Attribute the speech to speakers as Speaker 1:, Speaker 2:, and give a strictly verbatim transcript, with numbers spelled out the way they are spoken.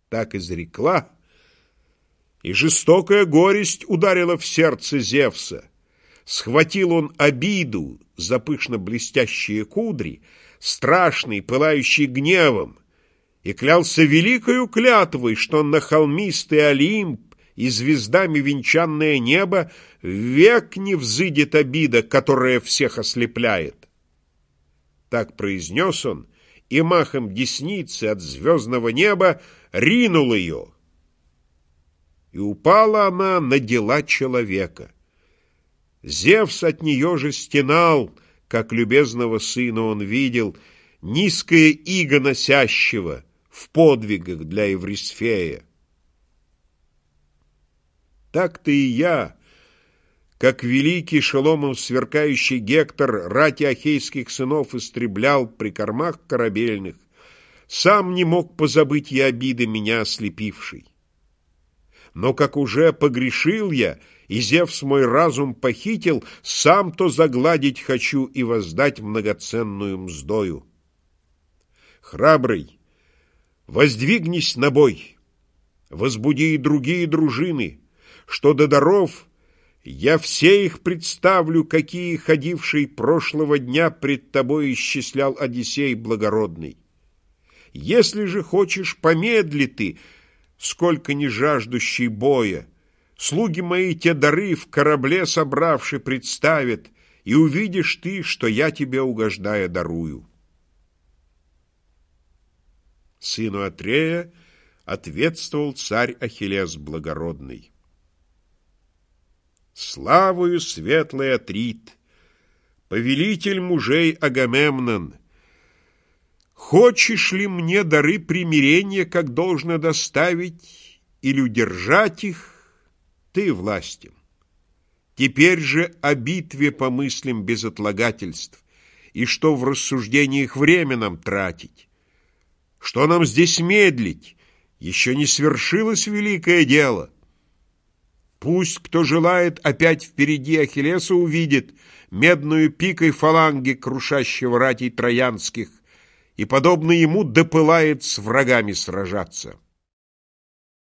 Speaker 1: так изрекла, и жестокая горесть ударила в сердце Зевса. Схватил он обиду за пышно-блестящие кудри, страшный, пылающий гневом, и клялся великою клятвой, что на холмистый Олимп и звездами венчанное небо век не взыдет обида, которая всех ослепляет. Так произнес он, и махом десницы от звездного неба ринул ее. И упала она на дела человека. Зевс от нее же стенал, как любезного сына он видел, низкое иго носящего в подвигах для Еврисфея. Так-то и я, как великий шеломом сверкающий Гектор рати ахейских сынов истреблял при кормах корабельных, сам не мог позабыть я обиды меня ослепившей. Но как уже погрешил я, и Зевс мой разум похитил, сам то загладить хочу и воздать многоценную мздою. Храбрый, воздвигнись на бой, возбуди и другие дружины, что до даров я все их представлю, какие ходивший прошлого дня пред тобой исчислял Одиссей благородный. Если же хочешь, помедли ты, сколько не жаждущий боя, слуги мои те дары в корабле собравши представят, и увидишь ты, что я тебе, угождая, дарую. Сыну Атрея ответствовал царь Ахиллес благородный. Славою светлый Атрит, повелитель мужей Агамемнон, хочешь ли мне дары примирения, как должно доставить, или удержать их, ты властен. Теперь же о битве помыслим без отлагательств, и что в рассуждениях время нам тратить. Что нам здесь медлить? Еще не свершилось великое дело. Пусть, кто желает, опять впереди Ахиллеса увидит медную пикой фаланги крушащего ратей троянских, и, подобно ему, допылает с врагами сражаться.